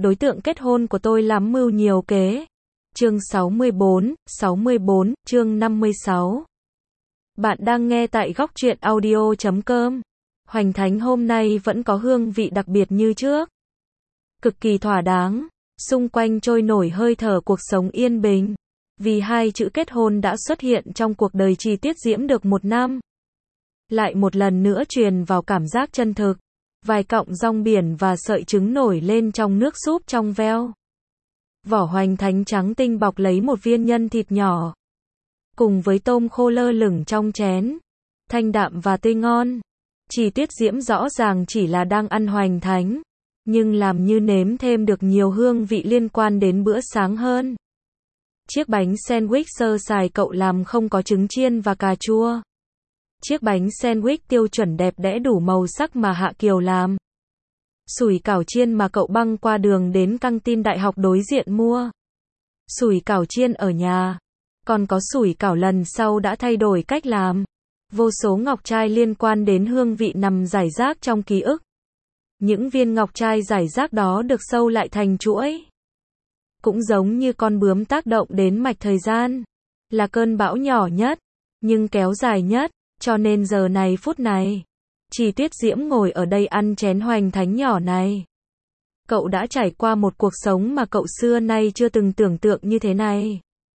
đối tượng kết hôn của tôi lắm mưu nhiều kế. Chương 64, chương 56. Bạn đang nghe tại góc truyện audio.com. Hoành Thánh hôm nay vẫn có hương vị đặc biệt như trước. Cực kỳ thỏa đáng, xung quanh trôi nổi hơi thở cuộc sống yên bình. Vì hai chữ kết hôn đã xuất hiện trong cuộc đời Chi Tiết Diễm được một năm. Lại một lần nữa truyền vào cảm giác chân thực. Vài cọng rong biển và sợi trứng nổi lên trong nước súp trong veo. Vỏ Hoành Thánh trắng tinh bọc lấy một viên nhân thịt nhỏ. Cùng với tôm khô lơ lửng trong chén. Thanh đạm và tươi ngon. Chi Tiết Diễm rõ ràng chỉ là đang ăn Hoành Thánh. Nhưng làm như nếm thêm được nhiều hương vị liên quan đến bữa sáng hơn. Chiếc bánh sandwich sơ sài cậu làm không có trứng chiên và cà chua. Chiếc bánh sandwich tiêu chuẩn đẹp đẽ đủ màu sắc mà Hạ Kiều làm. Sủi cảo chiên mà cậu băng qua đường đến căng tin đại học đối diện mua. Sủi cảo chiên ở nhà. Còn có sủi cảo lần sau đã thay đổi cách làm. Vô số ngọc trai liên quan đến hương vị nằm rải rác trong ký ức. Những viên ngọc trai rải rác đó được sâu lại thành chuỗi. Cũng giống như con bướm tác động đến mạch thời gian. Là cơn bão nhỏ nhất, nhưng kéo dài nhất. Cho nên giờ này phút này, Chi Tiết Diễm ngồi ở đây ăn chén Hoành Thánh nhỏ này. Cậu đã trải qua một cuộc sống mà cậu xưa nay chưa từng tưởng tượng như thế này.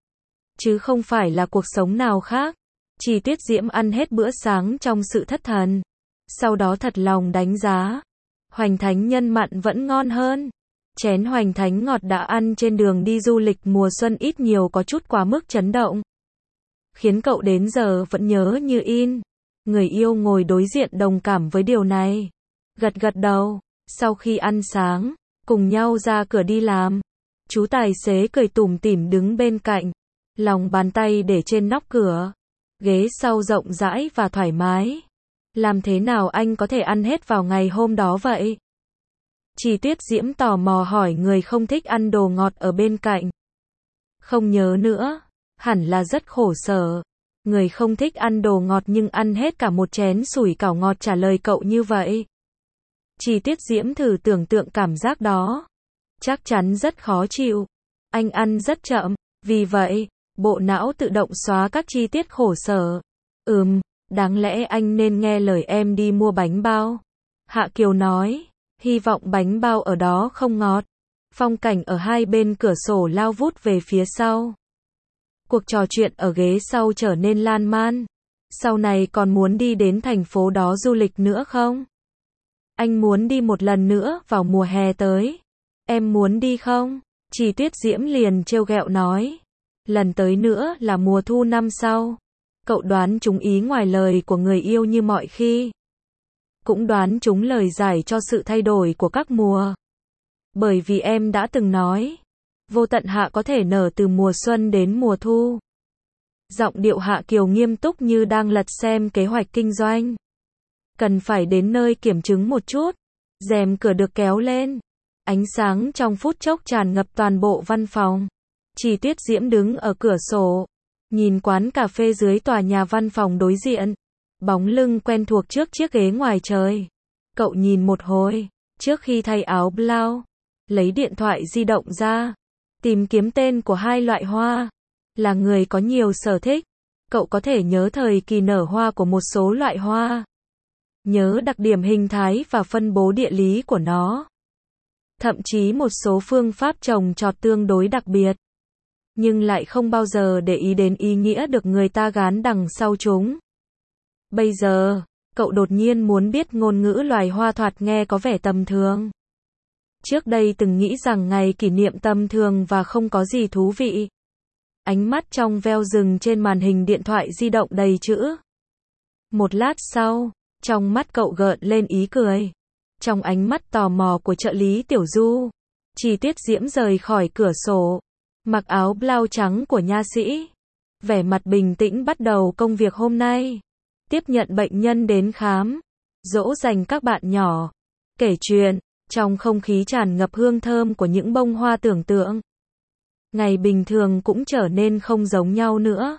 Chứ không phải là cuộc sống nào khác. Chi Tiết Diễm ăn hết bữa sáng trong sự thất thần. Sau đó thật lòng đánh giá. Hoành Thánh nhân mặn vẫn ngon hơn. Chén Hoành Thánh ngọt đã ăn trên đường đi du lịch mùa xuân ít nhiều có chút quá mức chấn động. Khiến cậu đến giờ vẫn nhớ như in. Người yêu ngồi đối diện đồng cảm với điều này. Gật gật đầu. Sau khi ăn sáng, cùng nhau ra cửa đi làm. Chú tài xế cười tủm tỉm đứng bên cạnh. Lòng bàn tay để trên nóc cửa. Ghế sau rộng rãi và thoải mái. Làm thế nào anh có thể ăn hết vào ngày hôm đó vậy? Chi Tiết Diễm tò mò hỏi người không thích ăn đồ ngọt ở bên cạnh. Không nhớ nữa. Hẳn là rất khổ sở. Người không thích ăn đồ ngọt nhưng ăn hết cả một chén sủi cảo ngọt trả lời cậu như vậy. Chi Tiết Diễm thử tưởng tượng cảm giác đó. Chắc chắn rất khó chịu. Anh ăn rất chậm. Vì vậy, bộ não tự động xóa các chi tiết khổ sở. Đáng lẽ anh nên nghe lời em đi mua bánh bao. Hạ Kiều nói. Hy vọng bánh bao ở đó không ngọt. Phong cảnh ở hai bên cửa sổ lao vút về phía sau. Cuộc trò chuyện ở ghế sau trở nên lan man. Sau này còn muốn đi đến thành phố đó du lịch nữa không? Anh muốn đi một lần nữa vào mùa hè tới. Em muốn đi không? Chi Tiết Diễm liền trêu ghẹo nói. Lần tới nữa là mùa thu năm sau. Cậu đoán trúng ý ngoài lời của người yêu như mọi khi. Cũng đoán trúng lời giải cho sự thay đổi của các mùa. Bởi vì em đã từng nói. Vô tận hạ có thể nở từ mùa xuân đến mùa thu. Giọng điệu Hạ Kiều nghiêm túc như đang lật xem kế hoạch kinh doanh. Cần phải đến nơi kiểm chứng một chút. Rèm cửa được kéo lên. Ánh sáng trong phút chốc tràn ngập toàn bộ văn phòng. Chi Tiết Diễm đứng ở cửa sổ. Nhìn quán cà phê dưới tòa nhà văn phòng đối diện. Bóng lưng quen thuộc trước chiếc ghế ngoài trời. Cậu nhìn một hồi. Trước khi thay áo blau. Lấy điện thoại di động ra. Tìm kiếm tên của hai loại hoa. Là người có nhiều sở thích. Cậu có thể nhớ thời kỳ nở hoa của một số loại hoa. Nhớ đặc điểm hình thái và phân bố địa lý của nó. Thậm chí một số phương pháp trồng trọt tương đối đặc biệt. Nhưng lại không bao giờ để ý đến ý nghĩa được người ta gán đằng sau chúng. Bây giờ, cậu đột nhiên muốn biết ngôn ngữ loài hoa thoạt nghe có vẻ tầm thường. Trước đây từng nghĩ rằng ngày kỷ niệm tầm thường và không có gì thú vị. Ánh mắt trong veo dừng trên màn hình điện thoại di động đầy chữ. Một lát sau, trong mắt cậu gợn lên ý cười. Trong ánh mắt tò mò của trợ lý Tiểu Du, Chi Tiết Diễm rời khỏi cửa sổ. Mặc áo blau trắng của nha sĩ. Vẻ mặt bình tĩnh bắt đầu công việc hôm nay. Tiếp nhận bệnh nhân đến khám. Dỗ dành các bạn nhỏ. Kể chuyện. Trong không khí tràn ngập hương thơm của những bông hoa tưởng tượng. Ngày bình thường cũng trở nên không giống nhau nữa.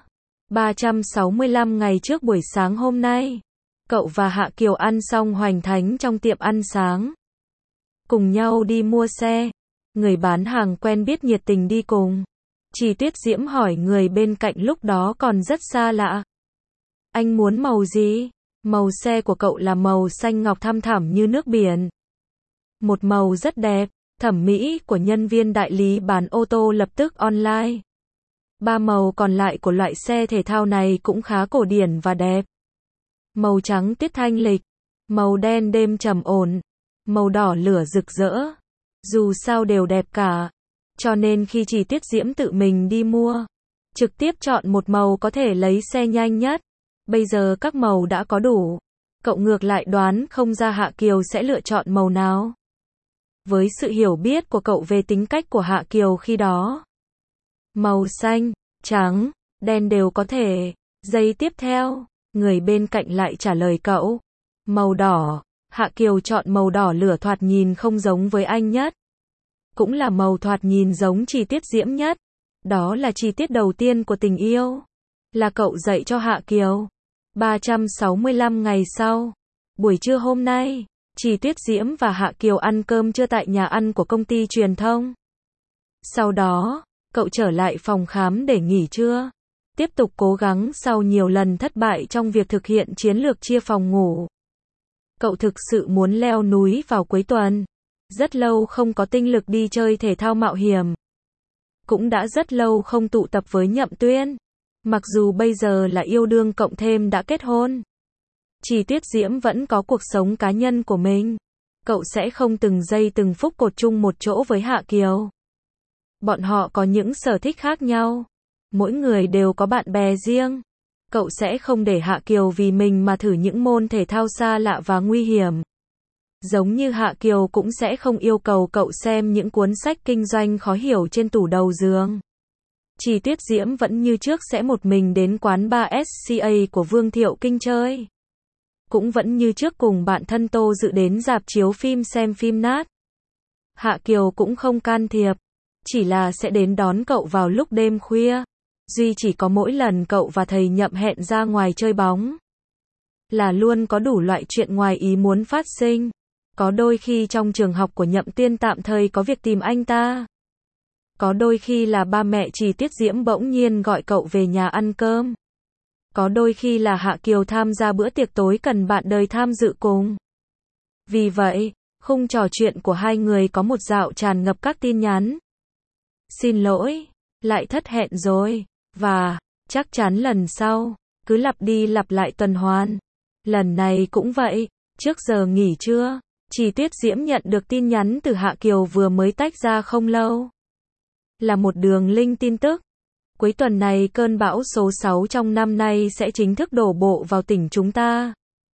365 ngày trước buổi sáng hôm nay. Cậu và Hạ Kiều ăn xong Hoành Thánh trong tiệm ăn sáng. Cùng nhau đi mua xe. Người bán hàng quen biết nhiệt tình đi cùng. Chỉ Tuyết Diễm hỏi người bên cạnh lúc đó còn rất xa lạ. Anh muốn màu gì? Màu xe của cậu là màu xanh ngọc thăm thẳm như nước biển. Một màu rất đẹp. Thẩm mỹ của nhân viên đại lý bán ô tô lập tức online. 3 màu còn lại của loại xe thể thao này cũng khá cổ điển và đẹp. Màu trắng tuyết thanh lịch, màu đen đêm trầm ổn, màu đỏ lửa rực rỡ. Dù sao đều đẹp cả. Cho nên khi Chỉ Tuyết Diễm tự mình đi mua, trực tiếp chọn một màu có thể lấy xe nhanh nhất. Bây giờ các màu đã có đủ. Cậu ngược lại đoán không ra Hạ Kiều sẽ lựa chọn màu nào. Với sự hiểu biết của cậu về tính cách của Hạ Kiều khi đó, màu xanh, trắng, đen đều có thể. Giây tiếp theo, người bên cạnh lại trả lời cậu. Màu đỏ. Hạ Kiều chọn màu đỏ lửa thoạt nhìn không giống với anh nhất. Cũng là màu thoạt nhìn giống Chỉ Tuyết Diễm nhất. Đó là chi tiết đầu tiên của tình yêu. Là cậu dạy cho Hạ Kiều. 365 ngày sau, buổi trưa hôm nay, Chỉ Tuyết Diễm và Hạ Kiều ăn cơm trưa tại nhà ăn của công ty truyền thông. Sau đó, cậu trở lại phòng khám để nghỉ trưa. Tiếp tục cố gắng sau nhiều lần thất bại trong việc thực hiện chiến lược chia phòng ngủ. Cậu thực sự muốn leo núi vào cuối tuần. Rất lâu không có tinh lực đi chơi thể thao mạo hiểm. Cũng đã rất lâu không tụ tập với Nhậm Tuyên. Mặc dù bây giờ là yêu đương cộng thêm đã kết hôn. Chỉ Tuyết Diễm vẫn có cuộc sống cá nhân của mình. Cậu sẽ không từng giây từng phút cột chung một chỗ với Hạ Kiều. Bọn họ có những sở thích khác nhau. Mỗi người đều có bạn bè riêng. Cậu sẽ không để Hạ Kiều vì mình mà thử những môn thể thao xa lạ và nguy hiểm. Giống như Hạ Kiều cũng sẽ không yêu cầu cậu xem những cuốn sách kinh doanh khó hiểu trên tủ đầu giường. Chỉ Tuyết Diễm vẫn như trước sẽ một mình đến quán bar SCA của Vương Thiệu Kinh chơi. Cũng vẫn như trước cùng bạn thân Tô Dự đến rạp chiếu phim xem phim nát. Hạ Kiều cũng không can thiệp. Chỉ là sẽ đến đón cậu vào lúc đêm khuya. Duy chỉ có mỗi lần cậu và thầy Nhậm hẹn ra ngoài chơi bóng. Là luôn có đủ loại chuyện ngoài ý muốn phát sinh. Có đôi khi trong trường học của Nhậm Tuyên tạm thời có việc tìm anh ta. Có đôi khi là ba mẹ Chỉ Tuyết Diễm bỗng nhiên gọi cậu về nhà ăn cơm. Có đôi khi là Hạ Kiều tham gia bữa tiệc tối cần bạn đời tham dự cùng. Vì vậy, khung trò chuyện của hai người có một dạo tràn ngập các tin nhắn. Xin lỗi, lại thất hẹn rồi. Và, chắc chắn lần sau, cứ lặp đi lặp lại tuần hoàn. Lần này cũng vậy, trước giờ nghỉ trưa, Chỉ Tuyết Diễm nhận được tin nhắn từ Hạ Kiều vừa mới tách ra không lâu. Là một đường link tin tức. Cuối tuần này cơn bão số 6 trong năm nay sẽ chính thức đổ bộ vào tỉnh chúng ta.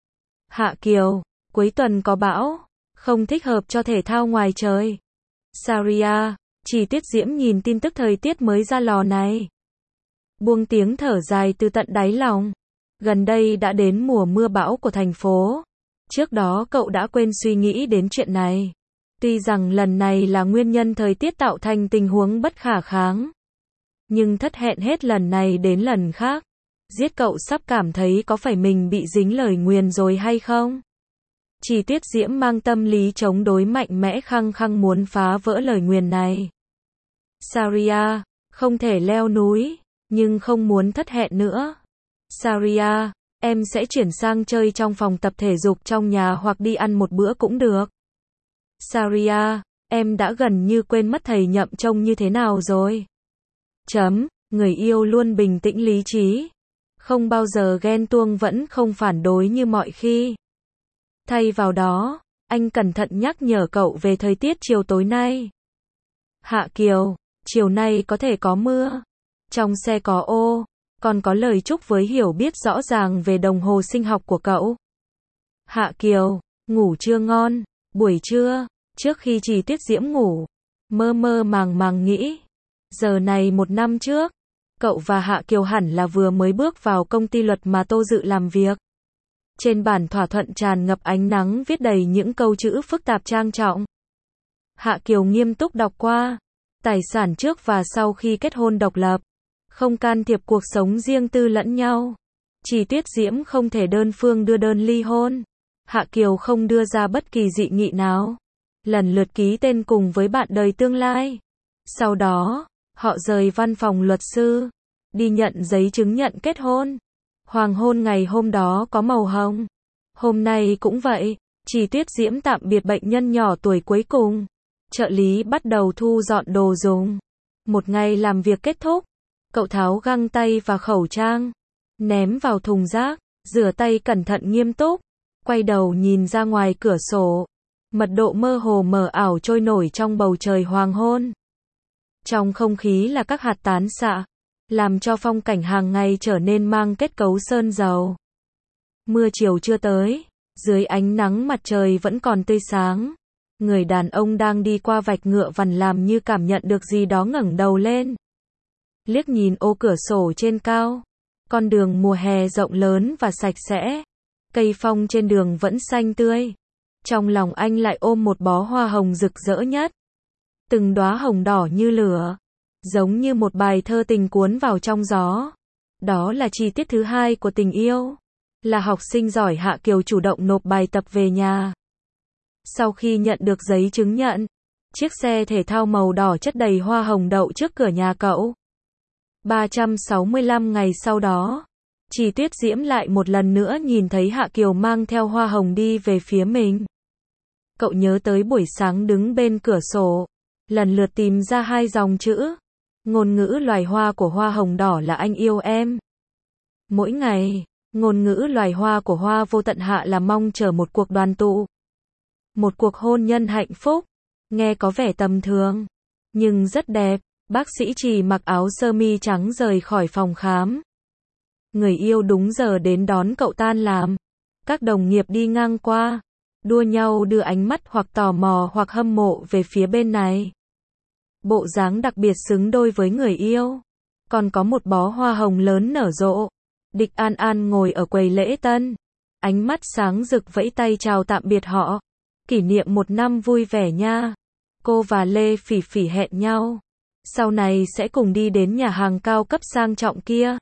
Hạ Kiều, cuối tuần có bão, không thích hợp cho thể thao ngoài trời. Saria, Chỉ Tuyết Diễm nhìn tin tức thời tiết mới ra lò này. Buông tiếng thở dài từ tận đáy lòng. Gần đây đã đến mùa mưa bão của thành phố. Trước đó cậu đã quên suy nghĩ đến chuyện này. Tuy rằng lần này là nguyên nhân thời tiết tạo thành tình huống bất khả kháng. Nhưng thất hẹn hết lần này đến lần khác. Giết cậu sắp cảm thấy có phải mình bị dính lời nguyền rồi hay không? Chỉ Tuyết Diễm mang tâm lý chống đối mạnh mẽ khăng khăng muốn phá vỡ lời nguyền này. Saria, không thể leo núi, nhưng không muốn thất hẹn nữa. Saria, em sẽ chuyển sang chơi trong phòng tập thể dục trong nhà hoặc đi ăn một bữa cũng được. Saria, em đã gần như quên mất thầy Nhậm trông như thế nào rồi. Người yêu luôn bình tĩnh lý trí. Không bao giờ ghen tuông vẫn không phản đối như mọi khi. Thay vào đó, anh cẩn thận nhắc nhở cậu về thời tiết chiều tối nay. Hạ Kiều, chiều nay có thể có mưa. Trong xe có ô, còn có lời chúc với hiểu biết rõ ràng về đồng hồ sinh học của cậu. Hạ Kiều, ngủ chưa ngon. Buổi trưa, trước khi Chỉ Tuyết Diễm ngủ, mơ mơ màng màng nghĩ. Giờ này một năm trước, cậu và Hạ Kiều hẳn là vừa mới bước vào công ty luật mà Tô Dự làm việc. Trên bản thỏa thuận tràn ngập ánh nắng viết đầy những câu chữ phức tạp trang trọng. Hạ Kiều nghiêm túc đọc qua. Tài sản trước và sau khi kết hôn độc lập. Không can thiệp cuộc sống riêng tư lẫn nhau. Chỉ Tuyết Diễm không thể đơn phương đưa đơn ly hôn. Hạ Kiều không đưa ra bất kỳ dị nghị nào. lần lượt ký tên cùng với bạn đời tương lai. Sau đó, họ rời văn phòng luật sư, đi nhận giấy chứng nhận kết hôn. Hoàng hôn ngày hôm đó có màu hồng. Hôm nay cũng vậy, Chi Tuyết Diễm tạm biệt bệnh nhân nhỏ tuổi cuối cùng. Trợ lý bắt đầu thu dọn đồ dùng. Một ngày làm việc kết thúc, cậu tháo găng tay và khẩu trang, ném vào thùng rác, rửa tay cẩn thận nghiêm túc, quay đầu nhìn ra ngoài cửa sổ. Mật độ mơ hồ mờ ảo trôi nổi trong bầu trời hoàng hôn. Trong không khí là các hạt tán xạ, làm cho phong cảnh hàng ngày trở nên mang kết cấu sơn dầu. Mưa chiều chưa tới, dưới ánh nắng mặt trời vẫn còn tươi sáng. Người đàn ông đang đi qua vạch ngựa vằn làm như cảm nhận được gì đó ngẩng đầu lên. Liếc nhìn ô cửa sổ trên cao, con đường mùa hè rộng lớn và sạch sẽ. Cây phong trên đường vẫn xanh tươi. Trong lòng anh lại ôm một bó hoa hồng rực rỡ nhất. Từng đóa hồng đỏ như lửa, giống như một bài thơ tình cuốn vào trong gió. Đó là chi tiết thứ hai của tình yêu. Là học sinh giỏi Hạ Kiều chủ động nộp bài tập về nhà. Sau khi nhận được giấy chứng nhận, chiếc xe thể thao màu đỏ chất đầy hoa hồng đậu trước cửa nhà cậu. 365 ngày sau đó, Chi Tuyết Diễm lại một lần nữa nhìn thấy Hạ Kiều mang theo hoa hồng đi về phía mình. Cậu nhớ tới buổi sáng đứng bên cửa sổ, lần lượt tìm ra hai dòng chữ. Ngôn ngữ loài hoa của hoa hồng đỏ là anh yêu em. Mỗi ngày, ngôn ngữ loài hoa của hoa vô tận hạ là mong chờ một cuộc đoàn tụ. Một cuộc hôn nhân hạnh phúc. Nghe có vẻ tầm thường, nhưng rất đẹp. Bác sĩ Trì mặc áo sơ mi trắng rời khỏi phòng khám. Người yêu đúng giờ đến đón cậu tan làm. Các đồng nghiệp đi ngang qua, đua nhau đưa ánh mắt hoặc tò mò hoặc hâm mộ về phía bên này. Bộ dáng đặc biệt xứng đôi với người yêu. Còn có một bó hoa hồng lớn nở rộ. Địch An An ngồi ở quầy lễ tân, ánh mắt sáng rực vẫy tay chào tạm biệt họ. Kỷ niệm 1 năm vui vẻ nha. Cô và Lê Phỉ Phỉ hẹn nhau. Sau này sẽ cùng đi đến nhà hàng cao cấp sang trọng kia.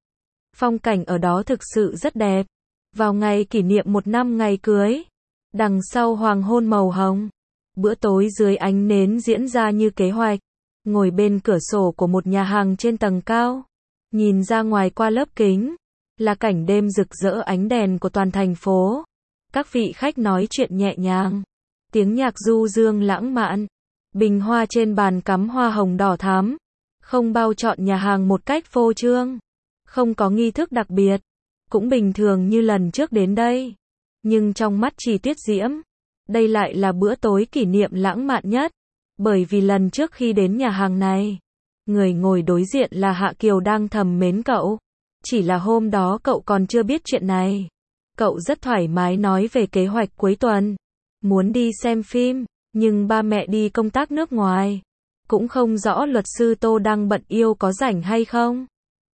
Phong cảnh ở đó thực sự rất đẹp. Vào ngày kỷ niệm 1 năm ngày cưới, đằng sau hoàng hôn màu hồng, bữa tối dưới ánh nến diễn ra như kế hoạch. Ngồi bên cửa sổ của một nhà hàng trên tầng cao, nhìn ra ngoài qua lớp kính, là cảnh đêm rực rỡ ánh đèn của toàn thành phố. Các vị khách nói chuyện nhẹ nhàng, tiếng nhạc du dương lãng mạn. Bình hoa trên bàn cắm hoa hồng đỏ thắm, không bao trọn nhà hàng một cách phô trương. Không có nghi thức đặc biệt, cũng bình thường như lần trước đến đây. Nhưng trong mắt Chi Tuyết Diễm, đây lại là bữa tối kỷ niệm lãng mạn nhất. Bởi vì lần trước khi đến nhà hàng này, người ngồi đối diện là Hạ Kiều đang thầm mến cậu. Chỉ là hôm đó cậu còn chưa biết chuyện này. Cậu rất thoải mái nói về kế hoạch cuối tuần, muốn đi xem phim, nhưng ba mẹ đi công tác nước ngoài. Cũng không rõ luật sư Tô đang bận yêu có rảnh hay không.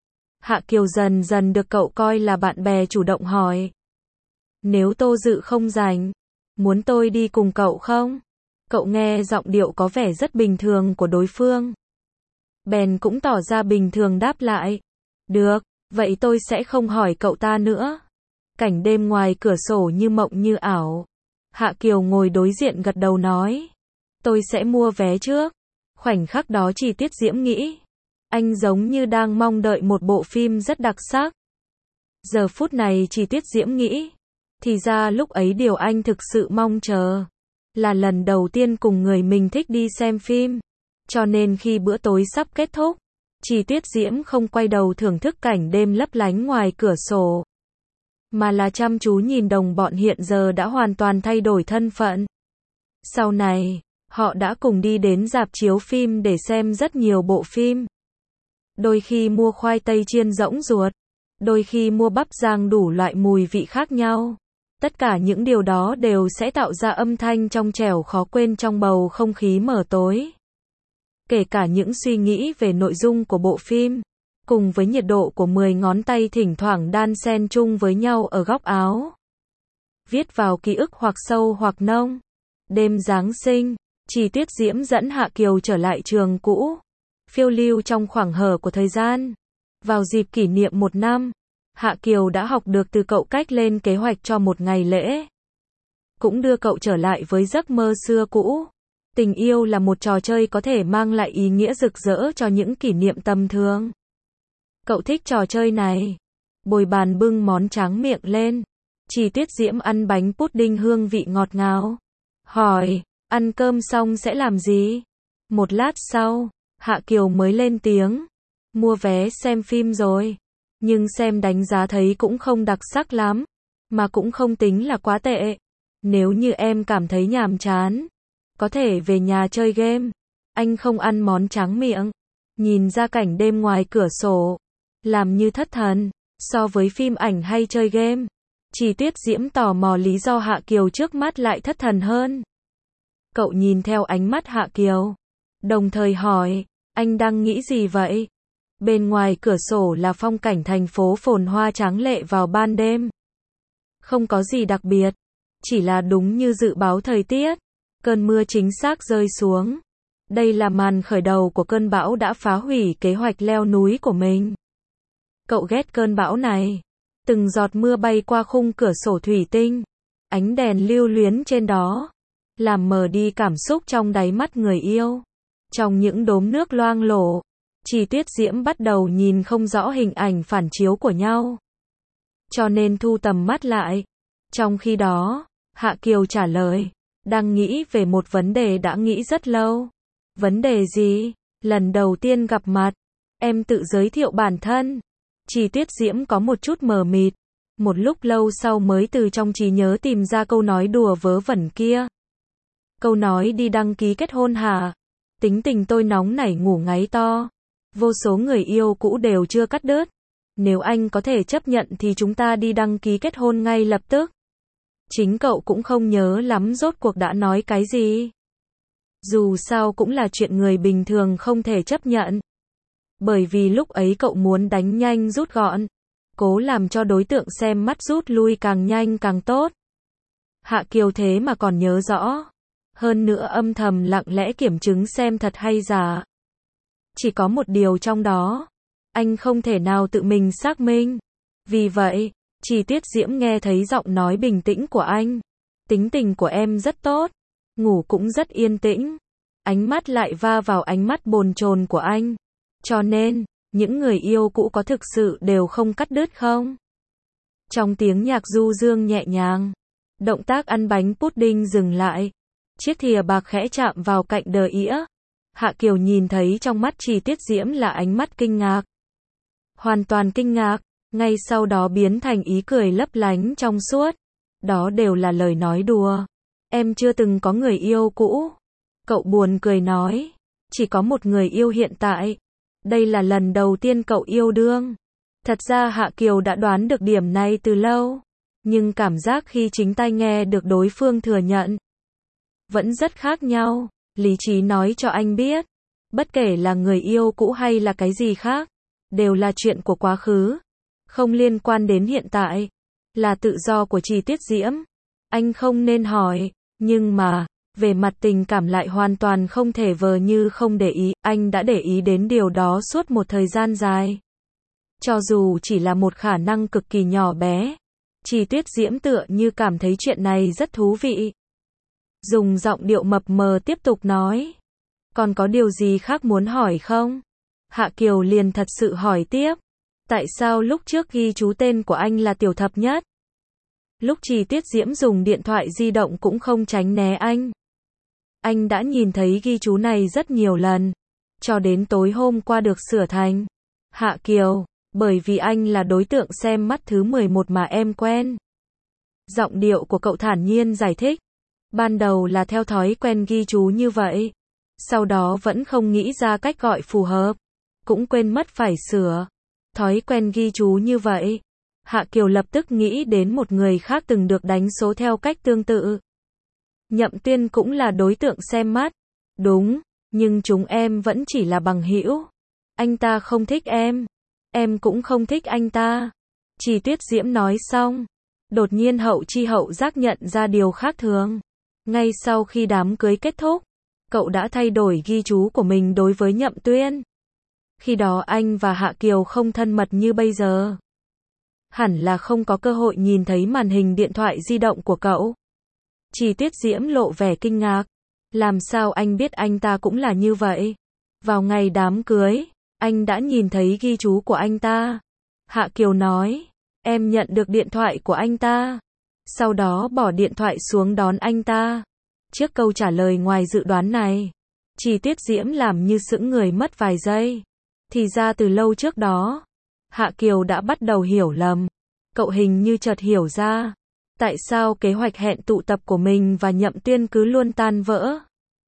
Hạ Kiều dần dần được cậu coi là bạn bè chủ động hỏi. Nếu Tô Dự không rảnh, muốn tôi đi cùng cậu không? Cậu nghe giọng điệu có vẻ rất bình thường của đối phương. Bèn cũng tỏ ra bình thường đáp lại. Được, vậy tôi sẽ không hỏi cậu ta nữa. Cảnh đêm ngoài cửa sổ như mộng như ảo. Hạ Kiều ngồi đối diện gật đầu nói. Tôi sẽ mua vé trước. Khoảnh khắc đó Chi Tuyết Diễm nghĩ. Anh giống như đang mong đợi một bộ phim rất đặc sắc. Giờ phút này Chi Tuyết Diễm nghĩ. Thì ra lúc ấy điều anh thực sự mong chờ là lần đầu tiên cùng người mình thích đi xem phim. Cho nên khi bữa tối sắp kết thúc, Chi Tuyết Diễm không quay đầu thưởng thức cảnh đêm lấp lánh ngoài cửa sổ, mà là chăm chú nhìn đồng bọn hiện giờ đã hoàn toàn thay đổi thân phận. Sau này, họ đã cùng đi đến rạp chiếu phim để xem rất nhiều bộ phim. Đôi khi mua khoai tây chiên rỗng ruột, đôi khi mua bắp rang đủ loại mùi vị khác nhau. Tất cả những điều đó đều sẽ tạo ra âm thanh trong trẻo khó quên trong bầu không khí mờ tối. Kể cả những suy nghĩ về nội dung của bộ phim, cùng với nhiệt độ của 10 ngón tay thỉnh thoảng đan xen chung với nhau ở góc áo. Viết vào ký ức hoặc sâu hoặc nông. Đêm Giáng sinh, Chi Tuyết Diễm dẫn Hạ Kiều trở lại trường cũ, phiêu lưu trong khoảng hở của thời gian. Vào dịp kỷ niệm 1 năm, Hạ Kiều đã học được từ cậu cách lên kế hoạch cho một ngày lễ. cũng đưa cậu trở lại với giấc mơ xưa cũ. Tình yêu là một trò chơi có thể mang lại ý nghĩa rực rỡ cho những kỷ niệm tầm thường. Cậu thích trò chơi này. Bồi bàn bưng món tráng miệng lên. Chi Tuyết Diễm ăn bánh pudding hương vị ngọt ngào. Hỏi, ăn cơm xong sẽ làm gì? Một lát sau, Hạ Kiều mới lên tiếng. Mua vé xem phim rồi. Nhưng xem đánh giá thấy cũng không đặc sắc lắm. Mà cũng không tính là quá tệ. Nếu như em cảm thấy nhàm chán, có thể về nhà chơi game. Anh không ăn món tráng miệng. Nhìn ra cảnh đêm ngoài cửa sổ. Làm như thất thần. So với phim ảnh hay chơi game, Chi Tuyết Diễm tò mò lý do Hạ Kiều trước mắt lại thất thần hơn. Cậu nhìn theo ánh mắt Hạ Kiều, đồng thời hỏi, anh đang nghĩ gì vậy? Bên ngoài cửa sổ là phong cảnh thành phố phồn hoa tráng lệ vào ban đêm. Không có gì đặc biệt, chỉ là đúng như dự báo thời tiết, cơn mưa chính xác rơi xuống. Đây là màn khởi đầu của cơn bão đã phá hủy kế hoạch leo núi của mình. Cậu ghét cơn bão này. Từng giọt mưa bay qua khung cửa sổ thủy tinh, ánh đèn lưu luyến trên đó, làm mờ đi cảm xúc trong đáy mắt người yêu. Trong những đốm nước loang lổ, Chi Tuyết Diễm bắt đầu nhìn không rõ hình ảnh phản chiếu của nhau. Cho nên thu tầm mắt lại. Trong khi đó, Hạ Kiều trả lời, đang nghĩ về một vấn đề đã nghĩ rất lâu. Vấn đề gì? Lần đầu tiên gặp mặt, em tự giới thiệu bản thân. Chi Tuyết Diễm có một chút mờ mịt, một lúc lâu sau mới từ trong trí nhớ tìm ra câu nói đùa vớ vẩn kia. Câu nói đi đăng ký kết hôn hả? Tính tình tôi nóng nảy ngủ ngáy to. Vô số người yêu cũ đều chưa cắt đứt. Nếu anh có thể chấp nhận thì chúng ta đi đăng ký kết hôn ngay lập tức. Chính cậu cũng không nhớ lắm rốt cuộc đã nói cái gì. Dù sao cũng là chuyện người bình thường không thể chấp nhận. Bởi vì lúc ấy cậu muốn đánh nhanh rút gọn, cố làm cho đối tượng xem mắt rút lui càng nhanh càng tốt. Hạ Kiều thế mà còn nhớ rõ. Hơn nữa âm thầm lặng lẽ kiểm chứng xem thật hay giả. Chỉ có một điều trong đó, anh không thể nào tự mình xác minh. Vì vậy, Chi Tuyết Diễm nghe thấy giọng nói bình tĩnh của anh. Tính tình của em rất tốt, ngủ cũng rất yên tĩnh. Ánh mắt lại va vào ánh mắt bồn chồn của anh. Cho nên, những người yêu cũ có thực sự đều không cắt đứt không? Trong tiếng nhạc du dương nhẹ nhàng, động tác ăn bánh pudding dừng lại. Chiếc thìa bạc khẽ chạm vào cạnh đờ ĩa. Hạ Kiều nhìn thấy trong mắt Chi Tuyết Diễm là ánh mắt kinh ngạc. Hoàn toàn kinh ngạc, ngay sau đó biến thành ý cười lấp lánh trong suốt. Đó đều là lời nói đùa. Em chưa từng có người yêu cũ. Cậu buồn cười nói. Chỉ có một người yêu hiện tại. Đây là lần đầu tiên cậu yêu đương. Thật ra Hạ Kiều đã đoán được điểm này từ lâu. Nhưng cảm giác khi chính tai nghe được đối phương thừa nhận vẫn rất khác nhau. Lý trí nói cho anh biết. Bất kể là người yêu cũ hay là cái gì khác, đều là chuyện của quá khứ. Không liên quan đến hiện tại. Là tự do của Chi Tuyết Diễm. Anh không nên hỏi. Nhưng mà, về mặt tình cảm lại hoàn toàn không thể vờ như không để ý. Anh đã để ý đến điều đó suốt một thời gian dài. Cho dù chỉ là một khả năng cực kỳ nhỏ bé, Chi Tuyết Diễm tựa như cảm thấy chuyện này rất thú vị. Dùng giọng điệu mập mờ tiếp tục nói. Còn có điều gì khác muốn hỏi không? Hạ Kiều liền thật sự hỏi tiếp. Tại sao lúc trước ghi chú tên của anh là Tiểu Thập Nhất? Lúc Chi Tuyết Diễm dùng điện thoại di động cũng không tránh né anh. Anh đã nhìn thấy ghi chú này rất nhiều lần. Cho đến tối hôm qua được sửa thành Hạ Kiều, bởi vì anh là đối tượng xem mắt thứ 11 mà em quen. Giọng điệu của cậu thản nhiên giải thích. Ban đầu là theo thói quen ghi chú như vậy. Sau đó vẫn không nghĩ ra cách gọi phù hợp. Cũng quên mất phải sửa. Thói quen ghi chú như vậy. Hạ Kiều lập tức nghĩ đến một người khác từng được đánh số theo cách tương tự. Nhậm Tuyên cũng là đối tượng xem mắt. Đúng, nhưng chúng em vẫn chỉ là bằng hữu. Anh ta không thích em cũng không thích anh ta. Chi Tuyết Diễm nói xong, đột nhiên Hậu Chi Hậu giác nhận ra điều khác thường. Ngay sau khi đám cưới kết thúc, cậu đã thay đổi ghi chú của mình đối với Nhậm Tuyên. Khi đó anh và Hạ Kiều không thân mật như bây giờ. Hẳn là không có cơ hội nhìn thấy màn hình điện thoại di động của cậu. Chi Tuyết Diễm lộ vẻ kinh ngạc. Làm sao anh biết anh ta cũng là như vậy? Vào ngày đám cưới, anh đã nhìn thấy ghi chú của anh ta. Hạ Kiều nói, em nhận được điện thoại của anh ta. Sau đó bỏ điện thoại xuống đón anh ta. Trước câu trả lời ngoài dự đoán này, Chi Tuyết Diễm làm như sững người mất vài giây. Thì ra từ lâu trước đó, Hạ Kiều đã bắt đầu hiểu lầm. Cậu hình như chợt hiểu ra, tại sao kế hoạch hẹn tụ tập của mình và Nhậm Tuyên cứ luôn tan vỡ.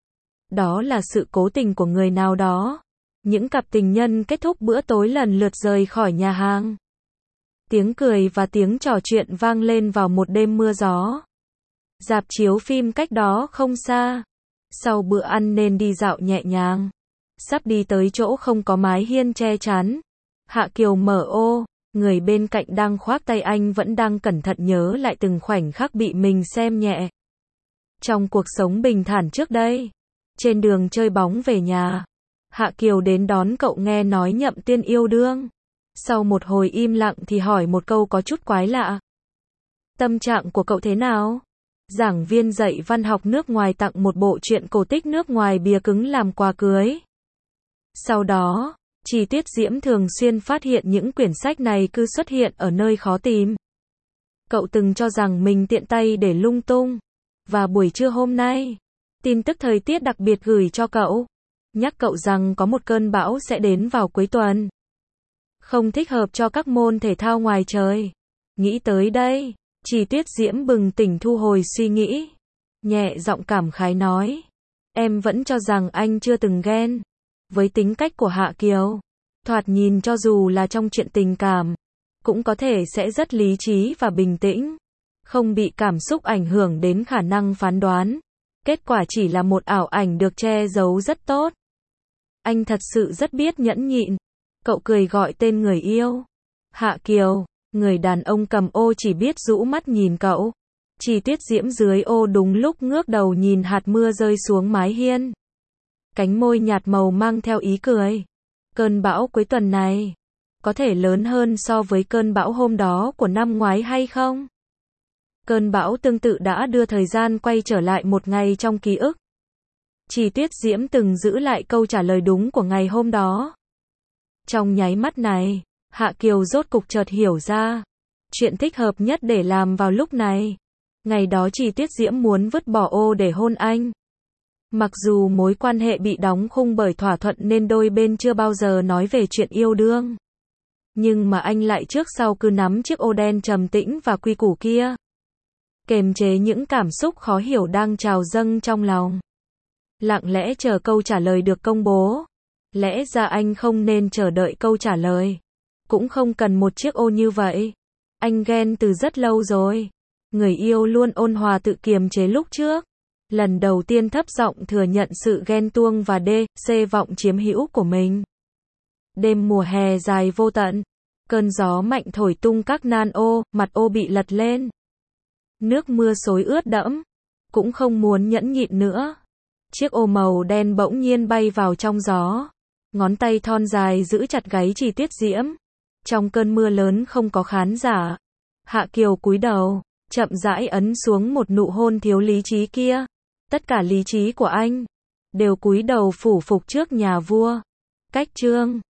Đó là sự cố tình của người nào đó. Những cặp tình nhân kết thúc bữa tối lần lượt rời khỏi nhà hàng. Tiếng cười và tiếng trò chuyện vang lên vào một đêm mưa gió. Rạp chiếu phim cách đó không xa. Sau bữa ăn nên đi dạo nhẹ nhàng. Sắp đi tới chỗ không có mái hiên che chắn. Hạ Kiều mở ô, người bên cạnh đang khoác tay anh vẫn đang cẩn thận nhớ lại từng khoảnh khắc bị mình xem nhẹ. Trong cuộc sống bình thản trước đây, trên đường chơi bóng về nhà, Hạ Kiều đến đón cậu nghe nói Nhậm Tuyên yêu đương. Sau một hồi im lặng thì hỏi một câu có chút quái lạ. Tâm trạng của cậu thế nào? Giảng viên dạy văn học nước ngoài tặng một bộ truyện cổ tích nước ngoài bìa cứng làm quà cưới. Sau đó, Chi Tuyết Diễm thường xuyên phát hiện những quyển sách này cứ xuất hiện ở nơi khó tìm. Cậu từng cho rằng mình tiện tay để lung tung. Và buổi trưa hôm nay, tin tức thời tiết đặc biệt gửi cho cậu. Nhắc cậu rằng có một cơn bão sẽ đến vào cuối tuần. Không thích hợp cho các môn thể thao ngoài trời. Nghĩ tới đây, Chi Tuyết Diễm bừng tỉnh thu hồi suy nghĩ. Nhẹ giọng cảm khái nói. Em vẫn cho rằng anh chưa từng ghen. Với tính cách của Hạ Kiều, thoạt nhìn cho dù là trong chuyện tình cảm, cũng có thể sẽ rất lý trí và bình tĩnh. Không bị cảm xúc ảnh hưởng đến khả năng phán đoán. Kết quả chỉ là một ảo ảnh được che giấu rất tốt. Anh thật sự rất biết nhẫn nhịn. Cậu cười gọi tên người yêu. Hạ Kiều, người đàn ông cầm ô chỉ biết rũ mắt nhìn cậu. Chi Tuyết Diễm dưới ô đúng lúc ngước đầu nhìn hạt mưa rơi xuống mái hiên. Cánh môi nhạt màu mang theo ý cười. Cơn bão cuối tuần này có thể lớn hơn so với cơn bão hôm đó của năm ngoái hay không? Cơn bão tương tự đã đưa thời gian quay trở lại một ngày trong ký ức. Chi Tuyết Diễm từng giữ lại câu trả lời đúng của ngày hôm đó. Trong nháy mắt này, Hạ Kiều rốt cục chợt hiểu ra. Chuyện thích hợp nhất để làm vào lúc này. Ngày đó Chi Tuyết Diễm muốn vứt bỏ ô để hôn anh. Mặc dù mối quan hệ bị đóng khung bởi thỏa thuận nên đôi bên chưa bao giờ nói về chuyện yêu đương. Nhưng mà anh lại trước sau cứ nắm chiếc ô đen trầm tĩnh và quy củ kia. Kềm chế những cảm xúc khó hiểu đang trào dâng trong lòng. Lặng lẽ chờ câu trả lời được công bố. Lẽ ra anh không nên chờ đợi câu trả lời. Cũng không cần một chiếc ô như vậy. Anh ghen từ rất lâu rồi. Người yêu luôn ôn hòa tự kiềm chế lúc trước. Lần đầu tiên thấp giọng thừa nhận sự ghen tuông và vọng chiếm hữu của mình. Đêm mùa hè dài vô tận. Cơn gió mạnh thổi tung các nan ô, mặt ô bị lật lên. Nước mưa xối ướt đẫm. Cũng không muốn nhẫn nhịn nữa. Chiếc ô màu đen bỗng nhiên bay vào trong gió. Ngón tay thon dài giữ chặt gáy Chi Tuyết Diễm. Trong cơn mưa lớn không có khán giả. Hạ Kiều cúi đầu, chậm rãi ấn xuống một nụ hôn thiếu lý trí kia. Tất cả lý trí của anh đều cúi đầu phủ phục trước nhà vua. Cách chương